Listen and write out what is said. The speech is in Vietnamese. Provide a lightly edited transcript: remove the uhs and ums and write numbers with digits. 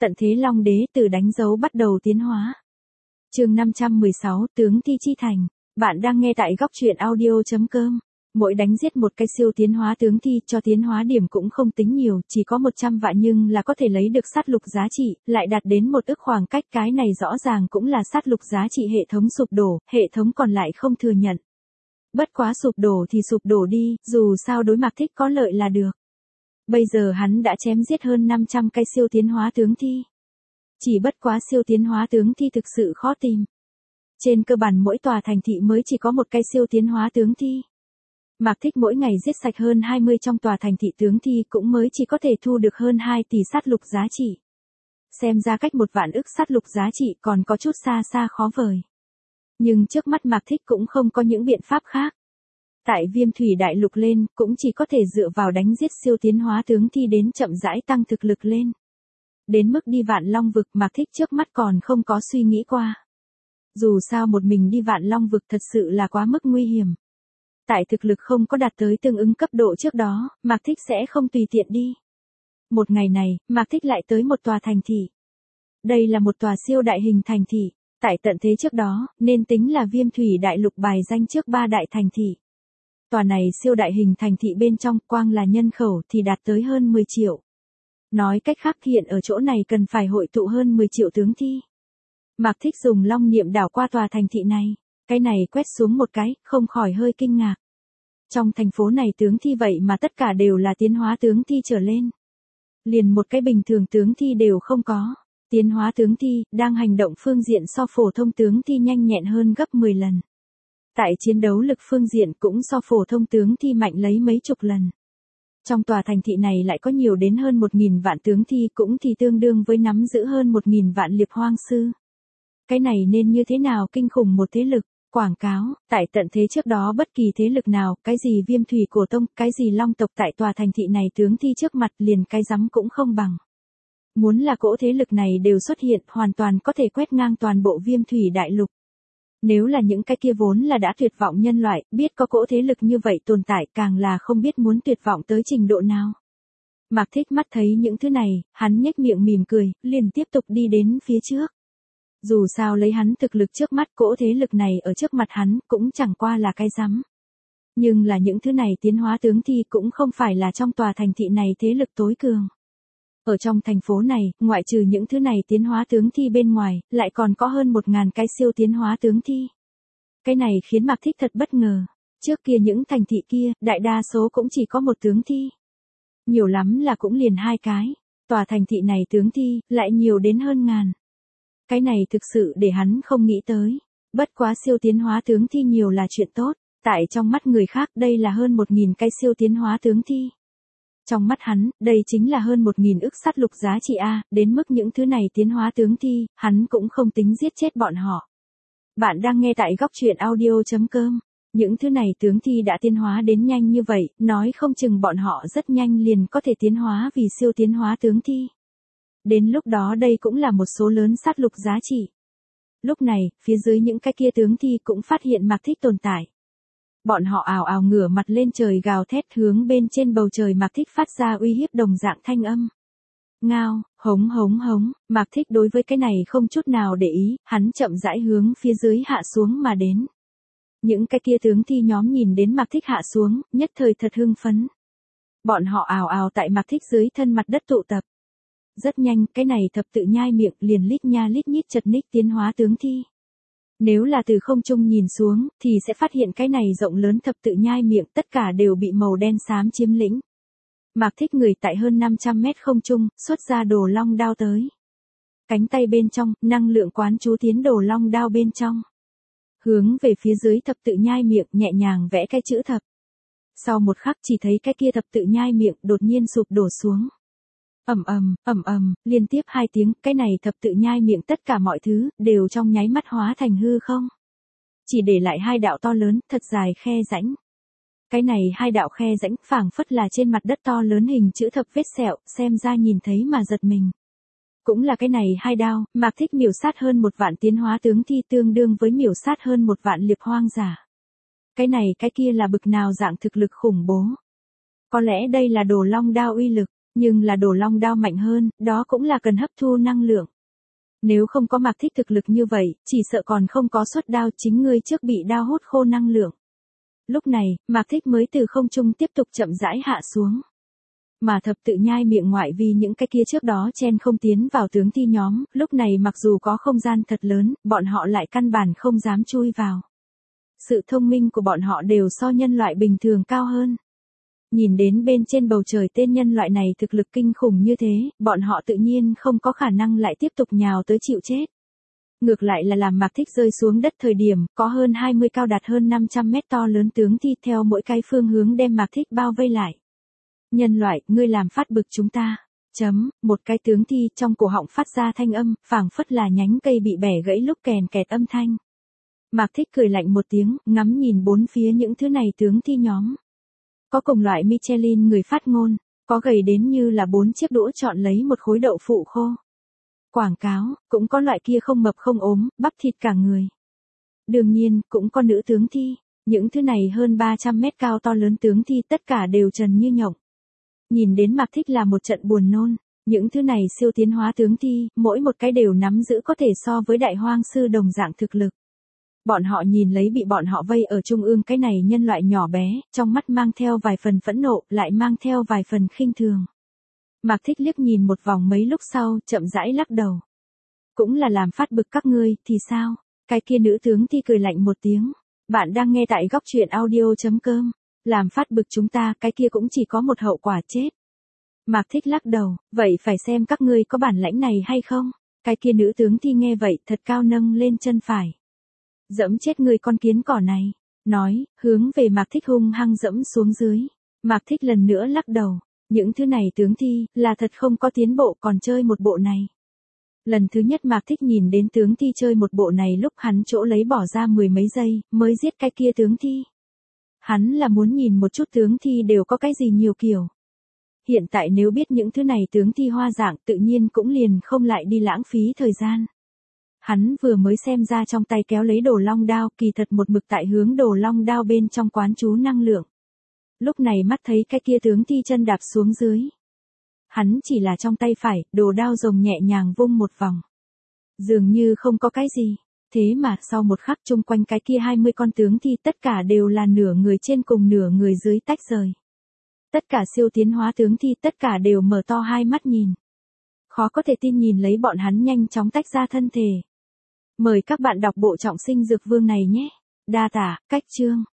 Tận thế Long Đế từ đánh dấu bắt đầu tiến hóa. Chương 516, tướng thi chi thành. Bạn đang nghe tại góc truyện audio.com. Mỗi đánh giết một cái siêu tiến hóa tướng thi cho tiến hóa điểm cũng không tính nhiều, chỉ có 100 vạn nhưng là có thể lấy được sát lục giá trị, lại đạt đến 1 ức khoảng cách, cái này rõ ràng cũng là sát lục giá trị hệ thống sụp đổ, hệ thống còn lại không thừa nhận. Bất quá sụp đổ thì sụp đổ đi, dù sao đối Mạc Thích có lợi là được. Bây giờ hắn đã chém giết hơn 500 cái siêu tiến hóa tướng thi. Chỉ bất quá siêu tiến hóa tướng thi thực sự khó tìm. Trên cơ bản mỗi tòa thành thị mới chỉ có một cái siêu tiến hóa tướng thi. Mạc Thích mỗi ngày giết sạch hơn 20 trong tòa thành thị tướng thi cũng mới chỉ có thể thu được hơn 2 tỷ sát lục giá trị. Xem ra cách 1 vạn ức sát lục giá trị còn có chút xa xa khó vời. Nhưng trước mắt Mạc Thích cũng không có những biện pháp khác. Tại Viêm Thủy Đại Lục lên, cũng chỉ có thể dựa vào đánh giết siêu tiến hóa tướng thi đến chậm rãi tăng thực lực lên. Đến mức đi Vạn Long vực Mạc Thích trước mắt còn không có suy nghĩ qua. Dù sao một mình đi Vạn Long vực thật sự là quá mức nguy hiểm. Tại thực lực không có đạt tới tương ứng cấp độ trước đó, Mạc Thích sẽ không tùy tiện đi. Một ngày này, Mạc Thích lại tới một tòa thành thị. Đây là một tòa siêu đại hình thành thị. Tại tận thế trước đó, nên tính là Viêm Thủy Đại Lục bài danh trước 3 đại thành thị. Tòa này siêu đại hình thành thị bên trong quang là nhân khẩu thì đạt tới hơn 10 triệu. Nói cách khác hiện ở chỗ này cần phải hội tụ hơn 10 triệu tướng thi. Mạc Thích dùng long niệm đảo qua tòa thành thị này. Cái này quét xuống một cái, không khỏi hơi kinh ngạc. Trong thành phố này tướng thi vậy mà tất cả đều là tiến hóa tướng thi trở lên. Liền một cái bình thường tướng thi đều không có. Tiến hóa tướng thi, đang hành động phương diện so phổ thông tướng thi nhanh nhẹn hơn gấp 10 lần. Tại chiến đấu lực phương diện cũng so phổ thông tướng thi mạnh lấy mấy chục lần. Trong tòa thành thị này lại có nhiều đến hơn 1.000 vạn tướng thi cũng thì tương đương với nắm giữ hơn 1.000 vạn liệp hoang sư. Cái này nên như thế nào kinh khủng một thế lực, quảng cáo, tại tận thế trước đó bất kỳ thế lực nào, cái gì Viêm Thủy Cổ Tông, cái gì Long tộc tại tòa thành thị này tướng thi trước mặt liền cái rắm cũng không bằng. Muốn là cỗ thế lực này đều xuất hiện hoàn toàn có thể quét ngang toàn bộ Viêm Thủy Đại Lục. Nếu là những cái kia vốn là đã tuyệt vọng nhân loại, biết có cỗ thế lực như vậy tồn tại càng là không biết muốn tuyệt vọng tới trình độ nào. Mạc Thích mắt thấy những thứ này, hắn nhếch miệng mỉm cười, liền tiếp tục đi đến phía trước. Dù sao lấy hắn thực lực trước mắt cỗ thế lực này ở trước mặt hắn cũng chẳng qua là cái rắm. Nhưng là những thứ này tiến hóa tướng thi cũng không phải là trong tòa thành thị này thế lực tối cường. Ở trong thành phố này, ngoại trừ những thứ này tiến hóa tướng thi bên ngoài, lại còn có hơn 1.000 cái siêu tiến hóa tướng thi. Cái này khiến Mạc Thích thật bất ngờ. Trước kia những thành thị kia, đại đa số cũng chỉ có một tướng thi. Nhiều lắm là cũng liền 2 cái. Tòa thành thị này tướng thi, lại nhiều đến hơn ngàn. Cái này thực sự để hắn không nghĩ tới. Bất quá siêu tiến hóa tướng thi nhiều là chuyện tốt. Tại trong mắt người khác đây là hơn 1.000 cái siêu tiến hóa tướng thi. Trong mắt hắn, đây chính là hơn 1.000 ức sát lục giá trị A, đến mức những thứ này tiến hóa tướng thi, hắn cũng không tính giết chết bọn họ. Bạn đang nghe tại góc truyện audio.com. Những thứ này tướng thi đã tiến hóa đến nhanh như vậy, nói không chừng bọn họ rất nhanh liền có thể tiến hóa vì siêu tiến hóa tướng thi. Đến lúc đó đây cũng là một số lớn sát lục giá trị. Lúc này, phía dưới những cái kia tướng thi cũng phát hiện Mạc Thích tồn tại. Bọn họ ào ào ngửa mặt lên trời gào thét hướng bên trên bầu trời Mạc Thích phát ra uy hiếp đồng dạng thanh âm. Ngao, hống hống hống, Mạc Thích đối với cái này không chút nào để ý, hắn chậm rãi hướng phía dưới hạ xuống mà đến. Những cái kia tướng thi nhóm nhìn đến Mạc Thích hạ xuống, nhất thời thật hưng phấn. Bọn họ ào ào tại Mạc Thích dưới thân mặt đất tụ tập. Rất nhanh, cái này thập tự nhai miệng liền lít nha lít nhít chật ních tiến hóa tướng thi. Nếu là từ không trung nhìn xuống, thì sẽ phát hiện cái này rộng lớn thập tự nhai miệng tất cả đều bị màu đen xám chiếm lĩnh. Mạc Thích người tại hơn 500 mét không trung, xuất ra đồ long đao tới. Cánh tay bên trong, năng lượng quán chú tiến đồ long đao bên trong. Hướng về phía dưới thập tự nhai miệng nhẹ nhàng vẽ cái chữ thập. Sau một khắc chỉ thấy cái kia thập tự nhai miệng đột nhiên sụp đổ xuống. Liên tiếp 2 tiếng, cái này thập tự nhai miệng tất cả mọi thứ, đều trong nháy mắt hóa thành hư không. Chỉ để lại 2 đạo to lớn, thật dài khe rãnh. Cái này 2 đạo khe rãnh phảng phất là trên mặt đất to lớn hình chữ thập vết sẹo, xem ra nhìn thấy mà giật mình. Cũng là cái này 2 đao, Mạc Thích miểu sát hơn 1 vạn tiến hóa tướng thi tương đương với miểu sát hơn 1 vạn liệp hoang giả. Cái này cái kia là bực nào dạng thực lực khủng bố. Có lẽ đây là đồ long đao uy lực. Nhưng là Đồ Long Đao mạnh hơn, đó cũng là cần hấp thu năng lượng. Nếu không có Mạc Thích thực lực như vậy, chỉ sợ còn không có xuất đao chính ngươi trước bị đao hút khô năng lượng. Lúc này, Mạc Thích mới từ không trung tiếp tục chậm rãi hạ xuống. Mà Thập Tự Nhai miệng ngoại vì những cái kia trước đó chen không tiến vào tướng thi nhóm, lúc này mặc dù có không gian thật lớn, bọn họ lại căn bản không dám chui vào. Sự thông minh của bọn họ đều so nhân loại bình thường cao hơn. Nhìn đến bên trên bầu trời tên nhân loại này thực lực kinh khủng như thế, bọn họ tự nhiên không có khả năng lại tiếp tục nhào tới chịu chết. Ngược lại là làm Mạc Thích rơi xuống đất thời điểm, có hơn 20 cao đạt hơn 500 mét to lớn tướng thi theo mỗi cái phương hướng đem Mạc Thích bao vây lại. Nhân loại, ngươi làm phát bực chúng ta. Một cái tướng thi trong cổ họng phát ra thanh âm, phảng phất là nhánh cây bị bẻ gãy lúc kèn kẹt âm thanh. Mạc Thích cười lạnh một tiếng, ngắm nhìn bốn phía những thứ này tướng thi nhóm. Có cùng loại Michelin người phát ngôn, có gầy đến như là 4 chiếc đũa chọn lấy một khối đậu phụ khô. Quảng cáo, cũng có loại kia không mập không ốm, bắp thịt cả người. Đương nhiên, cũng có nữ tướng thi, những thứ này hơn 300 mét cao to lớn tướng thi tất cả đều trần như nhộng. Nhìn đến Mạc Thích là một trận buồn nôn, những thứ này siêu tiến hóa tướng thi, mỗi một cái đều nắm giữ có thể so với đại hoang sư đồng dạng thực lực. Bọn họ nhìn lấy bị bọn họ vây ở trung ương cái này nhân loại nhỏ bé, trong mắt mang theo vài phần phẫn nộ, lại mang theo vài phần khinh thường. Mạc Thích liếc nhìn một vòng mấy lúc sau, chậm rãi lắc đầu. Cũng là làm phát bực các ngươi, thì sao? Cái kia nữ tướng thi cười lạnh một tiếng. Bạn đang nghe tại góc truyện audio.com. Làm phát bực chúng ta, cái kia cũng chỉ có một hậu quả chết. Mạc Thích lắc đầu, vậy phải xem các ngươi có bản lãnh này hay không? Cái kia nữ tướng thi nghe vậy, thật cao nâng lên chân phải. Dẫm chết người con kiến cỏ này. Nói, hướng về Mạc Thích hung hăng dẫm xuống dưới. Mạc Thích lần nữa lắc đầu. Những thứ này tướng thi, là thật không có tiến bộ còn chơi một bộ này. Lần thứ nhất Mạc Thích nhìn đến tướng thi chơi một bộ này lúc hắn chỗ lấy bỏ ra 10 mấy giây, mới giết cái kia tướng thi. Hắn là muốn nhìn một chút tướng thi đều có cái gì nhiều kiểu. Hiện tại nếu biết những thứ này tướng thi hoa dạng tự nhiên cũng liền không lại đi lãng phí thời gian. Hắn vừa mới xem ra trong tay kéo lấy Đồ Long Đao, kỳ thật một mực tại hướng Đồ Long Đao bên trong quán chú năng lượng. Lúc này mắt thấy cái kia tướng thi chân đạp xuống dưới. Hắn chỉ là trong tay phải, đồ đao rồng nhẹ nhàng vung một vòng. Dường như không có cái gì. Thế mà sau một khắc chung quanh cái kia 20 con tướng thi tất cả đều là nửa người trên cùng nửa người dưới tách rời. Tất cả siêu tiến hóa tướng thi tất cả đều mở to hai mắt nhìn. Khó có thể tin nhìn lấy bọn hắn nhanh chóng tách ra thân thể. Mời các bạn đọc bộ Trọng Sinh Dược Vương này nhé. Đa tả, cách chương.